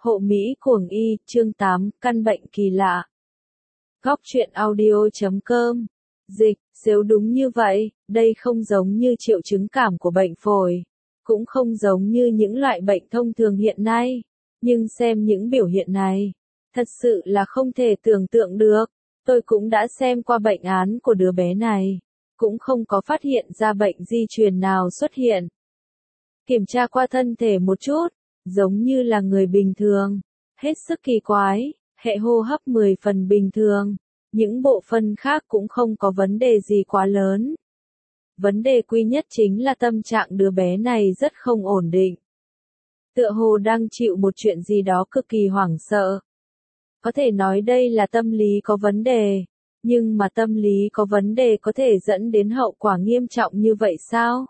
Hộ Mỹ cuồng y, chương 8, căn bệnh kỳ lạ. Góc truyện audio.com. Dịch, nếu đúng như vậy, đây không giống như triệu chứng cảm của bệnh phổi, cũng không giống như những loại bệnh thông thường hiện nay, nhưng xem những biểu hiện này, thật sự là không thể tưởng tượng được. Tôi cũng đã xem qua bệnh án của đứa bé này, cũng không có phát hiện ra bệnh di truyền nào xuất hiện. Kiểm tra qua thân thể một chút, giống như là người bình thường, hết sức kỳ quái, hệ hô hấp 10 phần bình thường, những bộ phận khác cũng không có vấn đề gì quá lớn. Vấn đề duy nhất chính là tâm trạng đứa bé này rất không ổn định. Tựa hồ đang chịu một chuyện gì đó cực kỳ hoảng sợ. Có thể nói đây là tâm lý có vấn đề, nhưng mà tâm lý có vấn đề có thể dẫn đến hậu quả nghiêm trọng như vậy sao?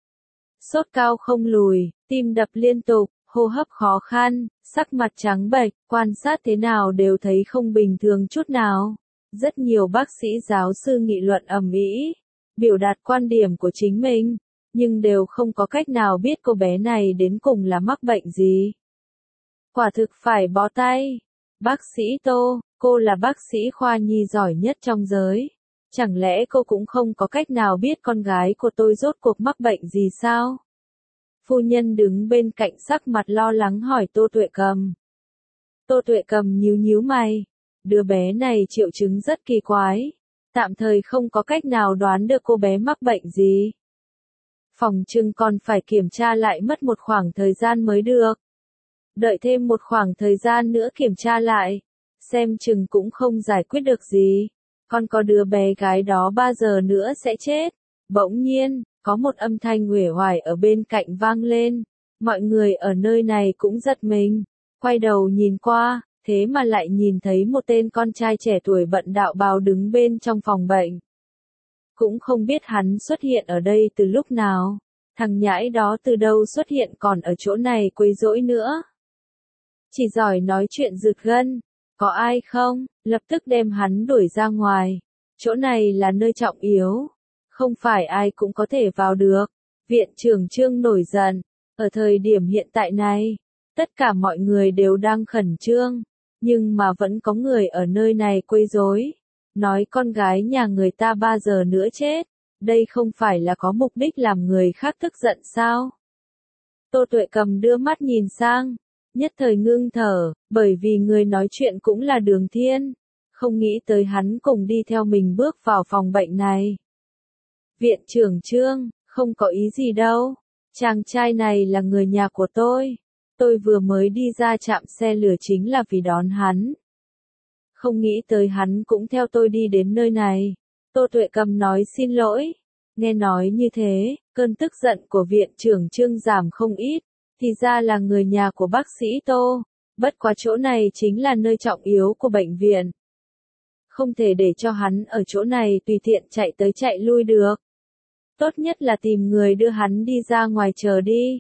Sốt cao không lùi, tim đập liên tục, hô hấp khó khăn, sắc mặt trắng bệch, quan sát thế nào đều thấy không bình thường chút nào. Rất nhiều bác sĩ giáo sư nghị luận ầm ĩ, biểu đạt quan điểm của chính mình, nhưng đều không có cách nào biết cô bé này đến cùng là mắc bệnh gì. Quả thực phải bó tay. Bác sĩ Tô, cô là bác sĩ khoa nhi giỏi nhất trong giới. Chẳng lẽ cô cũng không có cách nào biết con gái của tôi rốt cuộc mắc bệnh gì sao? Phu nhân đứng bên cạnh sắc mặt lo lắng hỏi Tô Tuệ Cầm. Tô Tuệ Cầm nhíu nhíu mày. Đứa bé này triệu chứng rất kỳ quái. Tạm thời không có cách nào đoán được cô bé mắc bệnh gì. Phòng trưng còn phải kiểm tra lại mất một khoảng thời gian mới được. Đợi thêm một khoảng thời gian nữa kiểm tra lại. Xem chừng cũng không giải quyết được gì. Còn có đứa bé gái đó 3 giờ nữa sẽ chết. Bỗng nhiên, có một âm thanh uể oải ở bên cạnh vang lên. Mọi người ở nơi này cũng giật mình. Quay đầu nhìn qua, thế mà lại nhìn thấy một tên con trai trẻ tuổi bận đạo bào đứng bên trong phòng bệnh. Cũng không biết hắn xuất hiện ở đây từ lúc nào. Thằng nhãi đó từ đâu xuất hiện còn ở chỗ này quấy rối nữa. Chỉ giỏi nói chuyện rượt gân. Có ai không? Lập tức đem hắn đuổi ra ngoài. Chỗ này là nơi trọng yếu. Không phải ai cũng có thể vào được. Viện trưởng Trương nổi giận. Ở thời điểm hiện tại này, tất cả mọi người đều đang khẩn trương. Nhưng mà vẫn có người ở nơi này quấy rối. Nói con gái nhà người ta 3 giờ nữa chết. Đây không phải là có mục đích làm người khác tức giận sao? Tô Tuệ Cầm đưa mắt nhìn sang. Nhất thời ngưng thở, bởi vì người nói chuyện cũng là Đường Thiên. Không nghĩ tới hắn cùng đi theo mình bước vào phòng bệnh này. Viện trưởng Trương, không có ý gì đâu. Chàng trai này là người nhà của tôi. Tôi vừa mới đi ra trạm xe lửa chính là vì đón hắn. Không nghĩ tới hắn cũng theo tôi đi đến nơi này. Tô Tuệ Cầm nói xin lỗi. Nghe nói như thế, cơn tức giận của viện trưởng Trương giảm không ít. Thì ra là người nhà của bác sĩ Tô. Bất quá chỗ này chính là nơi trọng yếu của bệnh viện. Không thể để cho hắn ở chỗ này tùy tiện chạy tới chạy lui được. Tốt nhất là tìm người đưa hắn đi ra ngoài chờ đi.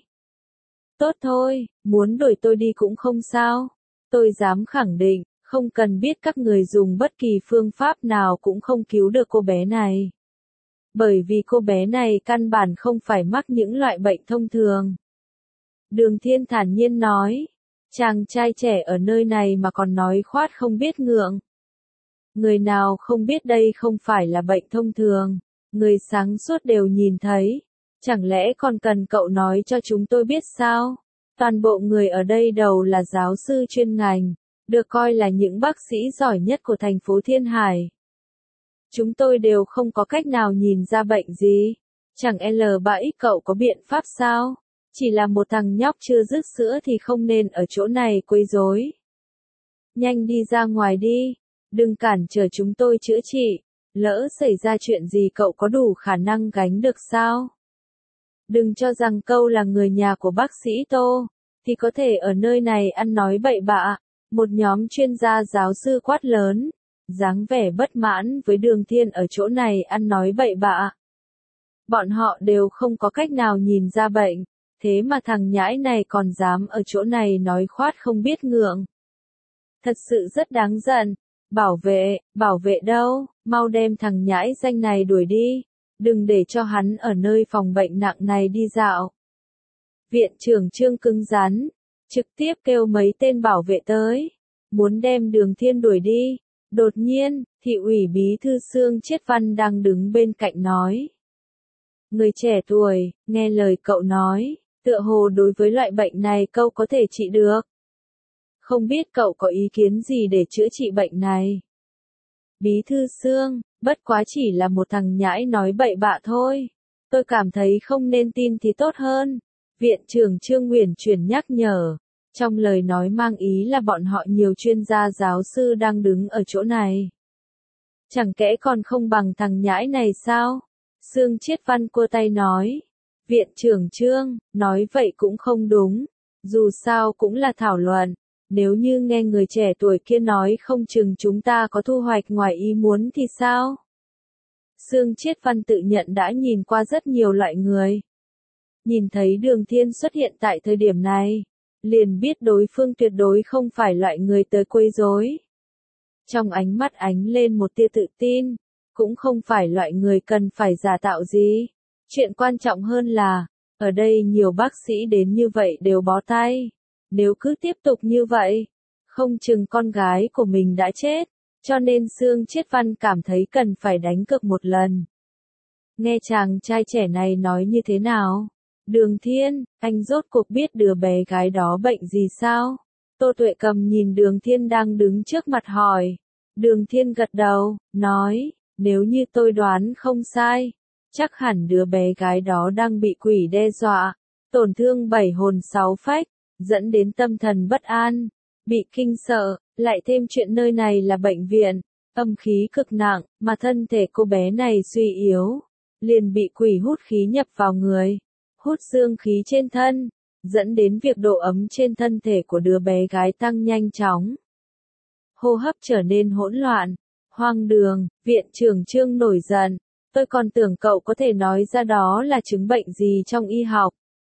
Tốt thôi, muốn đuổi tôi đi cũng không sao. Tôi dám khẳng định, không cần biết các người dùng bất kỳ phương pháp nào cũng không cứu được cô bé này. Bởi vì cô bé này căn bản không phải mắc những loại bệnh thông thường. Đường Thiên thản nhiên nói, chàng trai trẻ ở nơi này mà còn nói khoát không biết ngượng. Người nào không biết đây không phải là bệnh thông thường, người sáng suốt đều nhìn thấy. Chẳng lẽ còn cần cậu nói cho chúng tôi biết sao? Toàn bộ người ở đây đều là giáo sư chuyên ngành, được coi là những bác sĩ giỏi nhất của thành phố Thiên Hải. Chúng tôi đều không có cách nào nhìn ra bệnh gì. Chẳng L7 cậu có biện pháp sao? Chỉ là một thằng nhóc chưa dứt sữa thì không nên ở chỗ này quấy rối. Nhanh đi ra ngoài đi, đừng cản trở chúng tôi chữa trị. Lỡ xảy ra chuyện gì cậu có đủ khả năng gánh được sao? Đừng cho rằng câu là người nhà của bác sĩ Tô, thì có thể ở nơi này ăn nói bậy bạ. Một nhóm chuyên gia giáo sư quát lớn, dáng vẻ bất mãn với Đường Thiên ở chỗ này ăn nói bậy bạ. Bọn họ đều không có cách nào nhìn ra bệnh, thế mà thằng nhãi này còn dám ở chỗ này nói khoát không biết ngượng. Thật sự rất đáng giận. Bảo vệ đâu, mau đem thằng nhãi danh này đuổi đi. Đừng để cho hắn ở nơi phòng bệnh nặng này đi dạo. Viện trưởng Trương cứng rắn. trực tiếp kêu mấy tên bảo vệ tới, muốn đem Đường Thiên đuổi đi. Đột nhiên, thị ủy bí thư Xương Chiết Văn đang đứng bên cạnh nói. Người trẻ tuổi, nghe lời cậu nói, tựa hồ đối với loại bệnh này cậu có thể trị được. Không biết cậu có ý kiến gì để chữa trị bệnh này? Bí thư Xương, bất quá chỉ là một thằng nhãi nói bậy bạ thôi. Tôi cảm thấy không nên tin thì tốt hơn. Viện trưởng Trương Uyển Chuyển nhắc nhở. Trong lời nói mang ý là bọn họ nhiều chuyên gia giáo sư đang đứng ở chỗ này. Chẳng kẽ còn không bằng thằng nhãi này sao? Xương Chiết Văn cua tay nói. Viện trưởng Trương, nói vậy cũng không đúng. Dù sao cũng là thảo luận. Nếu như nghe người trẻ tuổi kia nói không chừng chúng ta có thu hoạch ngoài ý muốn thì sao? Xương Chiết Văn tự nhận đã nhìn qua rất nhiều loại người. Nhìn thấy Đường Thiên xuất hiện tại thời điểm này, liền biết đối phương tuyệt đối không phải loại người tới quấy rối. Trong ánh mắt ánh lên một tia tự tin, cũng không phải loại người cần phải giả tạo gì. Chuyện quan trọng hơn là, ở đây nhiều bác sĩ đến như vậy đều bó tay. Nếu cứ tiếp tục như vậy, không chừng con gái của mình đã chết, cho nên Xương Chiết Văn cảm thấy cần phải đánh cược một lần. Nghe chàng trai trẻ này nói như thế nào? Đường Thiên, anh rốt cuộc biết đứa bé gái đó bệnh gì sao? Tô Tuệ Cầm nhìn Đường Thiên đang đứng trước mặt hỏi. Đường Thiên gật đầu, nói, nếu như tôi đoán không sai, chắc hẳn đứa bé gái đó đang bị quỷ đe dọa, tổn thương 7 hồn 6 phách, dẫn đến tâm thần bất an, bị kinh sợ, lại thêm chuyện nơi này là bệnh viện, âm khí cực nặng, mà thân thể cô bé này suy yếu, liền bị quỷ hút khí nhập vào người, hút dương khí trên thân, dẫn đến việc độ ấm trên thân thể của đứa bé gái tăng nhanh chóng. Hô hấp trở nên hỗn loạn, hoang đường, viện trưởng Trương nổi giận, tôi còn tưởng cậu có thể nói ra đó là chứng bệnh gì trong y học.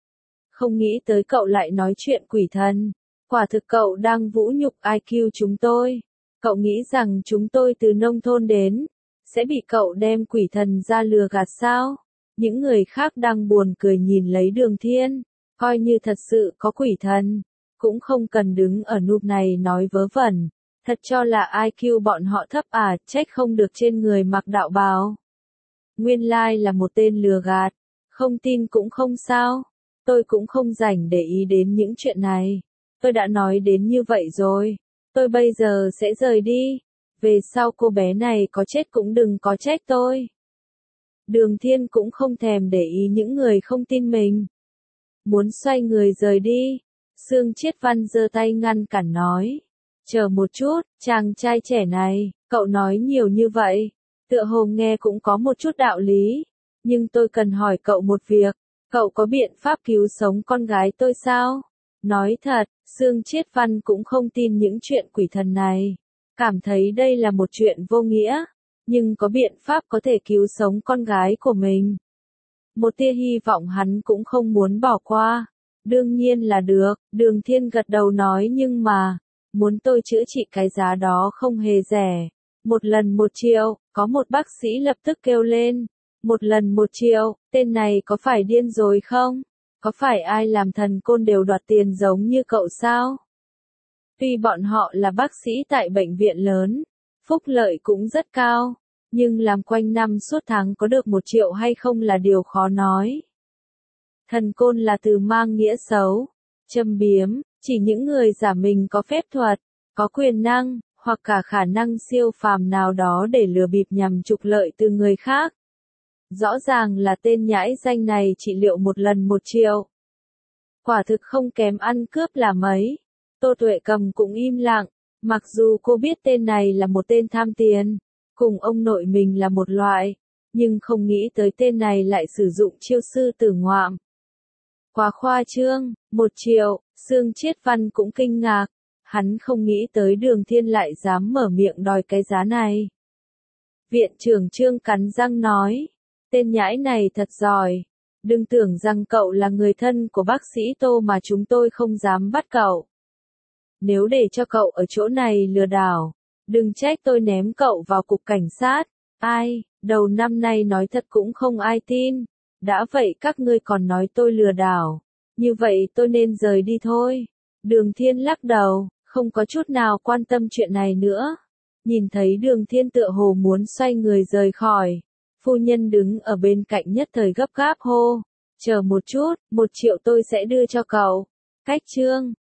Không nghĩ tới cậu lại nói chuyện quỷ thần, quả thực cậu đang vũ nhục IQ chúng tôi. Cậu nghĩ rằng chúng tôi từ nông thôn đến, sẽ bị cậu đem quỷ thần ra lừa gạt sao? Những người khác đang buồn cười nhìn lấy Đường Thiên, coi như thật sự có quỷ thần, cũng không cần đứng ở núp này nói vớ vẩn, thật cho là IQ bọn họ thấp à, trách không được trên người mặc đạo bào. Nguyên lai là một tên lừa gạt, không tin cũng không sao, tôi cũng không rảnh để ý đến những chuyện này, tôi đã nói đến như vậy rồi, tôi bây giờ sẽ rời đi, về sau cô bé này có chết cũng đừng có trách tôi. Đường Thiên cũng không thèm để ý những người không tin mình. Muốn xoay người rời đi, Xương Chiết Văn giơ tay ngăn cản nói. Chờ một chút, chàng trai trẻ này, cậu nói nhiều như vậy, tựa hồ nghe cũng có một chút đạo lý, nhưng tôi cần hỏi cậu một việc, cậu có biện pháp cứu sống con gái tôi sao? Nói thật, Xương Chiết Văn cũng không tin những chuyện quỷ thần này, cảm thấy đây là một chuyện vô nghĩa, nhưng có biện pháp có thể cứu sống con gái của mình. Một tia hy vọng hắn cũng không muốn bỏ qua. Đương nhiên là được, Đường Thiên gật đầu nói nhưng mà, muốn tôi chữa trị cái giá đó không hề rẻ. Một lần 1 triệu, có một bác sĩ lập tức kêu lên. Một lần 1 triệu, tên này có phải điên rồi không? Có phải ai làm thần côn đều đoạt tiền giống như cậu sao? Tuy bọn họ là bác sĩ tại bệnh viện lớn, phúc lợi cũng rất cao, nhưng làm quanh năm suốt tháng có được 1 triệu hay không là điều khó nói. Thần côn là từ mang nghĩa xấu, châm biếm, chỉ những người giả mình có phép thuật, có quyền năng, hoặc cả khả năng siêu phàm nào đó để lừa bịp nhằm trục lợi từ người khác. Rõ ràng là tên nhãi danh này trị liệu một lần 1 triệu. Quả thực không kém ăn cướp là mấy. Tô Tuệ Cầm cũng im lặng, mặc dù cô biết tên này là một tên tham tiền, cùng ông nội mình là một loại, nhưng không nghĩ tới tên này lại sử dụng chiêu sư tử ngoạm. Quá khoa trương, 1 triệu, Xương Chiết Văn cũng kinh ngạc, hắn không nghĩ tới Đường Thiên lại dám mở miệng đòi cái giá này. Viện trưởng Trương cắn răng nói, tên nhãi này thật giỏi, đừng tưởng rằng cậu là người thân của bác sĩ Tô mà chúng tôi không dám bắt cậu. Nếu để cho cậu ở chỗ này lừa đảo, đừng trách tôi ném cậu vào cục cảnh sát. Ai, đầu năm nay nói thật cũng không ai tin. Đã vậy các ngươi còn nói tôi lừa đảo. Như vậy tôi nên rời đi thôi. Đường Thiên lắc đầu, không có chút nào quan tâm chuyện này nữa. Nhìn thấy Đường Thiên tựa hồ muốn xoay người rời khỏi. Phu nhân đứng ở bên cạnh nhất thời gấp gáp hô. Chờ một chút, 1 triệu tôi sẽ đưa cho cậu. Cách trương.